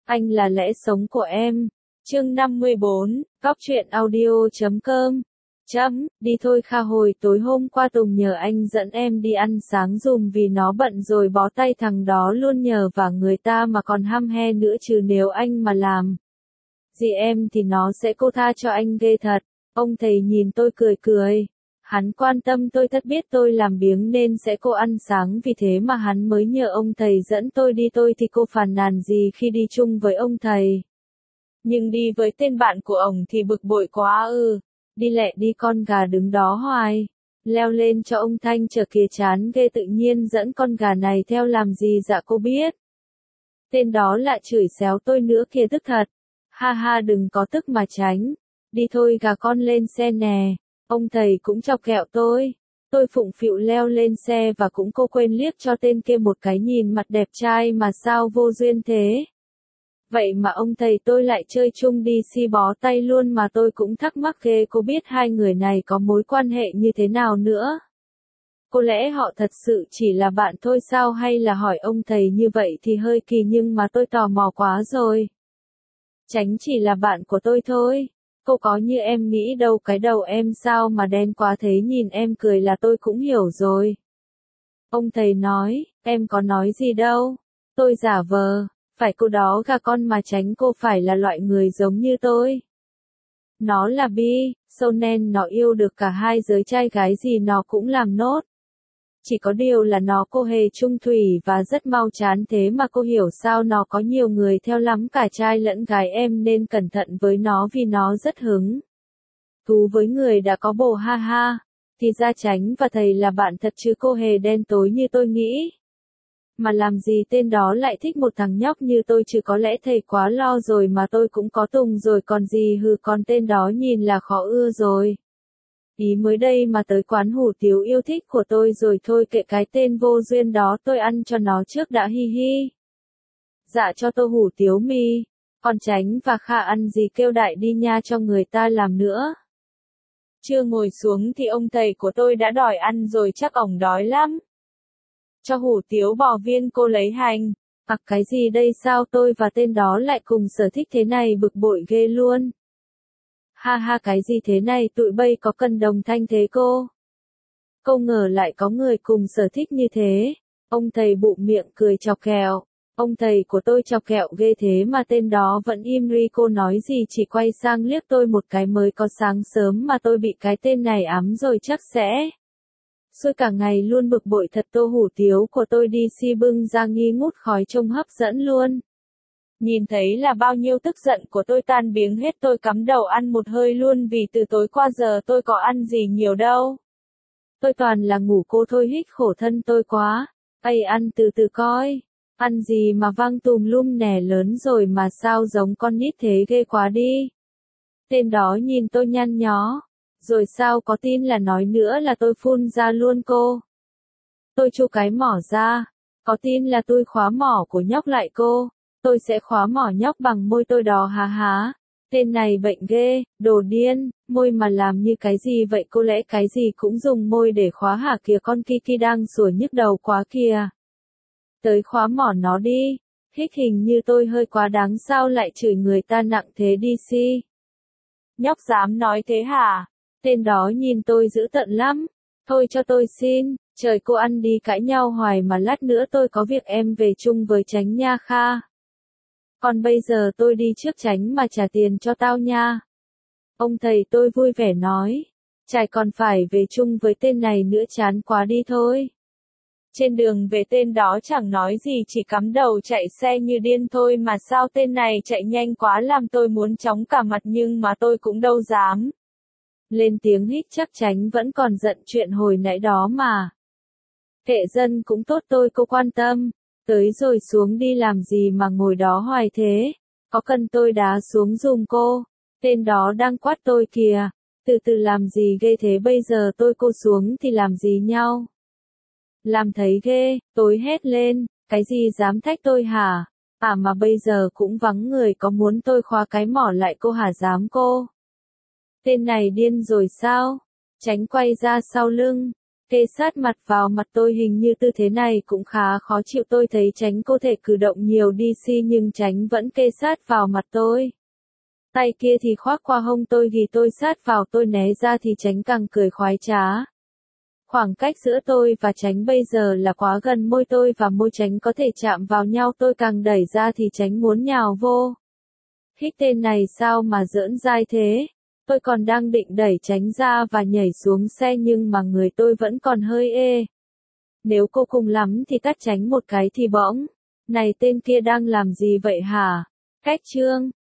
Anh là lẽ sống của em. Chương 54, Cóc truyện audio.com. Đi thôi Kha, hồi tối hôm qua Tùng nhờ anh dẫn em đi ăn sáng dùm vì nó bận rồi bó tay thằng đó luôn, nhờ và người ta mà còn hăm he nữa chứ nếu anh mà làm gì em thì nó sẽ cô tha cho anh ghê thật. Ông thầy nhìn tôi cười cười. Hắn quan tâm tôi thật biết tôi làm biếng nên sẽ cô ăn sáng, vì thế mà hắn mới nhờ ông thầy dẫn tôi đi. Tôi thì cô phàn nàn gì khi đi chung với ông thầy. Nhưng đi với tên bạn của ổng thì bực bội quá Đi lẹ đi, con gà đứng đó hoài. Leo lên cho ông Thanh chở kìa, chán ghê, tự nhiên dẫn con gà này theo làm gì dạ cô biết. Tên đó lại chửi xéo tôi nữa kìa, tức thật. Ha ha, đừng có tức mà tránh. Đi thôi gà con, lên xe nè. Ông thầy cũng chọc ghẹo tôi. Tôi phụng phịu leo lên xe và cũng cô quên liếc cho tên kia một cái, nhìn mặt đẹp trai mà sao vô duyên thế. Vậy mà ông thầy tôi lại chơi chung đi si bó tay luôn, mà tôi cũng thắc mắc ghê, cô biết hai người này có mối quan hệ như thế nào nữa. Có lẽ họ thật sự chỉ là bạn thôi sao, hay là hỏi ông thầy như vậy thì hơi kỳ, nhưng mà tôi tò mò quá rồi. Tránh chỉ là bạn của tôi thôi. Cô có như em nghĩ đâu, cái đầu em sao mà đen quá thế, nhìn em cười là tôi cũng hiểu rồi. Ông thầy nói, em có nói gì đâu. Tôi giả vờ, phải cô đó gà con mà tránh, cô phải là loại người giống như tôi. Nó là bi, sâu nên nó yêu được cả hai giới, trai gái gì nó cũng làm nốt. Chỉ có điều là nó cô hề trung thủy và rất mau chán, thế mà cô hiểu sao nó có nhiều người theo lắm, cả trai lẫn gái, em nên cẩn thận với nó vì nó rất hứng thú với người đã có bồ, ha ha. Thì ra Tránh và thầy là bạn thật chứ cô hề đen tối như tôi nghĩ. Mà làm gì tên đó lại thích một thằng nhóc như tôi chứ, có lẽ thầy quá lo rồi mà tôi cũng có Tùng rồi còn gì, còn tên đó nhìn là khó ưa rồi. Ý mới đây mà tới quán hủ tiếu yêu thích của tôi rồi, thôi kệ cái tên vô duyên đó, tôi ăn cho nó trước đã, hi hi. Dạ cho tô hủ tiếu mì. Còn Tránh và Kha ăn gì kêu đại đi nha, cho người ta làm nữa. Chưa ngồi xuống thì ông thầy của tôi đã đòi ăn rồi, chắc ổng đói lắm. Cho hủ tiếu bò viên, cô lấy hành. Cái gì đây, sao tôi và tên đó lại cùng sở thích thế này, bực bội ghê luôn. Ha ha, cái gì thế này, tụi bay có cần đồng thanh thế cô? Cô ngờ lại có người cùng sở thích như thế. Ông thầy bụm miệng cười chọc ghẹo. Ông thầy của tôi chọc ghẹo ghê thế mà tên đó vẫn im ri, cô nói gì chỉ quay sang liếc tôi một cái, mới có sáng sớm mà tôi bị cái tên này ám rồi, chắc sẽ xui cả ngày luôn, bực bội thật. Tô hủ tiếu của tôi đi si bưng ra nghi ngút khói, trông hấp dẫn luôn. Nhìn thấy là bao nhiêu tức giận của tôi tan biếng hết, tôi cắm đầu ăn một hơi luôn, vì từ tối qua giờ tôi có ăn gì nhiều đâu. Tôi toàn là ngủ cô thôi, hít khổ thân tôi quá. Ăn từ từ coi. Ăn gì mà văng tùm lum nè, lớn rồi mà sao giống con nít thế, ghê quá đi. Tên đó nhìn tôi nhăn nhó. Rồi sao, có tin là nói nữa là tôi phun ra luôn cô. Tôi chu cái mỏ ra. Có tin là tôi khóa mỏ của nhóc lại cô. Tôi sẽ khóa mỏ nhóc bằng môi tôi đó, há há. Tên này bệnh ghê, đồ điên, môi mà làm như cái gì vậy cô, lẽ cái gì cũng dùng môi để khóa hả? Kìa con Kiki đang sủa nhức đầu quá kìa. Tới khóa mỏ nó đi. Hích, hình như tôi hơi quá đáng, sao lại chửi người ta nặng thế đi si. Nhóc dám nói thế hả? Tên đó nhìn tôi dữ tợn lắm. Thôi cho tôi xin, trời, cô ăn đi, cãi nhau hoài mà lát nữa tôi có việc, em về chung với Tránh nha Kha. Còn bây giờ tôi đi trước, Tránh mà trả tiền cho tao nha. Ông thầy tôi vui vẻ nói. Chài còn phải về chung với tên này nữa, chán quá, đi thôi. Trên đường về tên đó chẳng nói gì, chỉ cắm đầu chạy xe như điên thôi, mà sao tên này chạy nhanh quá làm tôi muốn chóng cả mặt, nhưng mà tôi cũng đâu dám lên tiếng hít, chắc Tránh vẫn còn giận chuyện hồi nãy đó mà. Kệ dân cũng tốt, tôi cô quan tâm. Tới rồi xuống đi, làm gì mà ngồi đó hoài thế? Có cần tôi đá xuống giùm cô? Tên đó đang quát tôi kìa. Từ từ làm gì ghê thế, bây giờ tôi cô xuống thì làm gì nhau? Làm thấy ghê, tôi hét lên, cái gì dám thách tôi hả? Mà bây giờ cũng vắng người, có muốn tôi khóa cái mỏ lại cô hả? Dám cô? Tên này điên rồi sao? Tránh quay ra sau lưng. Kê sát mặt vào mặt tôi, hình như tư thế này cũng khá khó chịu. Tôi thấy Tránh có thể cử động nhiều DC nhưng Tránh vẫn kê sát vào mặt tôi. Tay kia thì khoác qua hông tôi, ghi tôi sát vào, tôi né ra thì Tránh càng cười khoái trá. Khoảng cách giữa tôi và Tránh bây giờ là quá gần, môi tôi và môi Tránh có thể chạm vào nhau, tôi càng đẩy ra thì Tránh muốn nhào vô. Hít, tên này sao mà giỡn dai thế? Tôi còn đang định đẩy Tránh ra và nhảy xuống xe nhưng mà người tôi vẫn còn hơi ê. Nếu cô cùng lắm thì tát Tránh một cái thì bõng. Này, tên kia đang làm gì vậy hả? Cách chương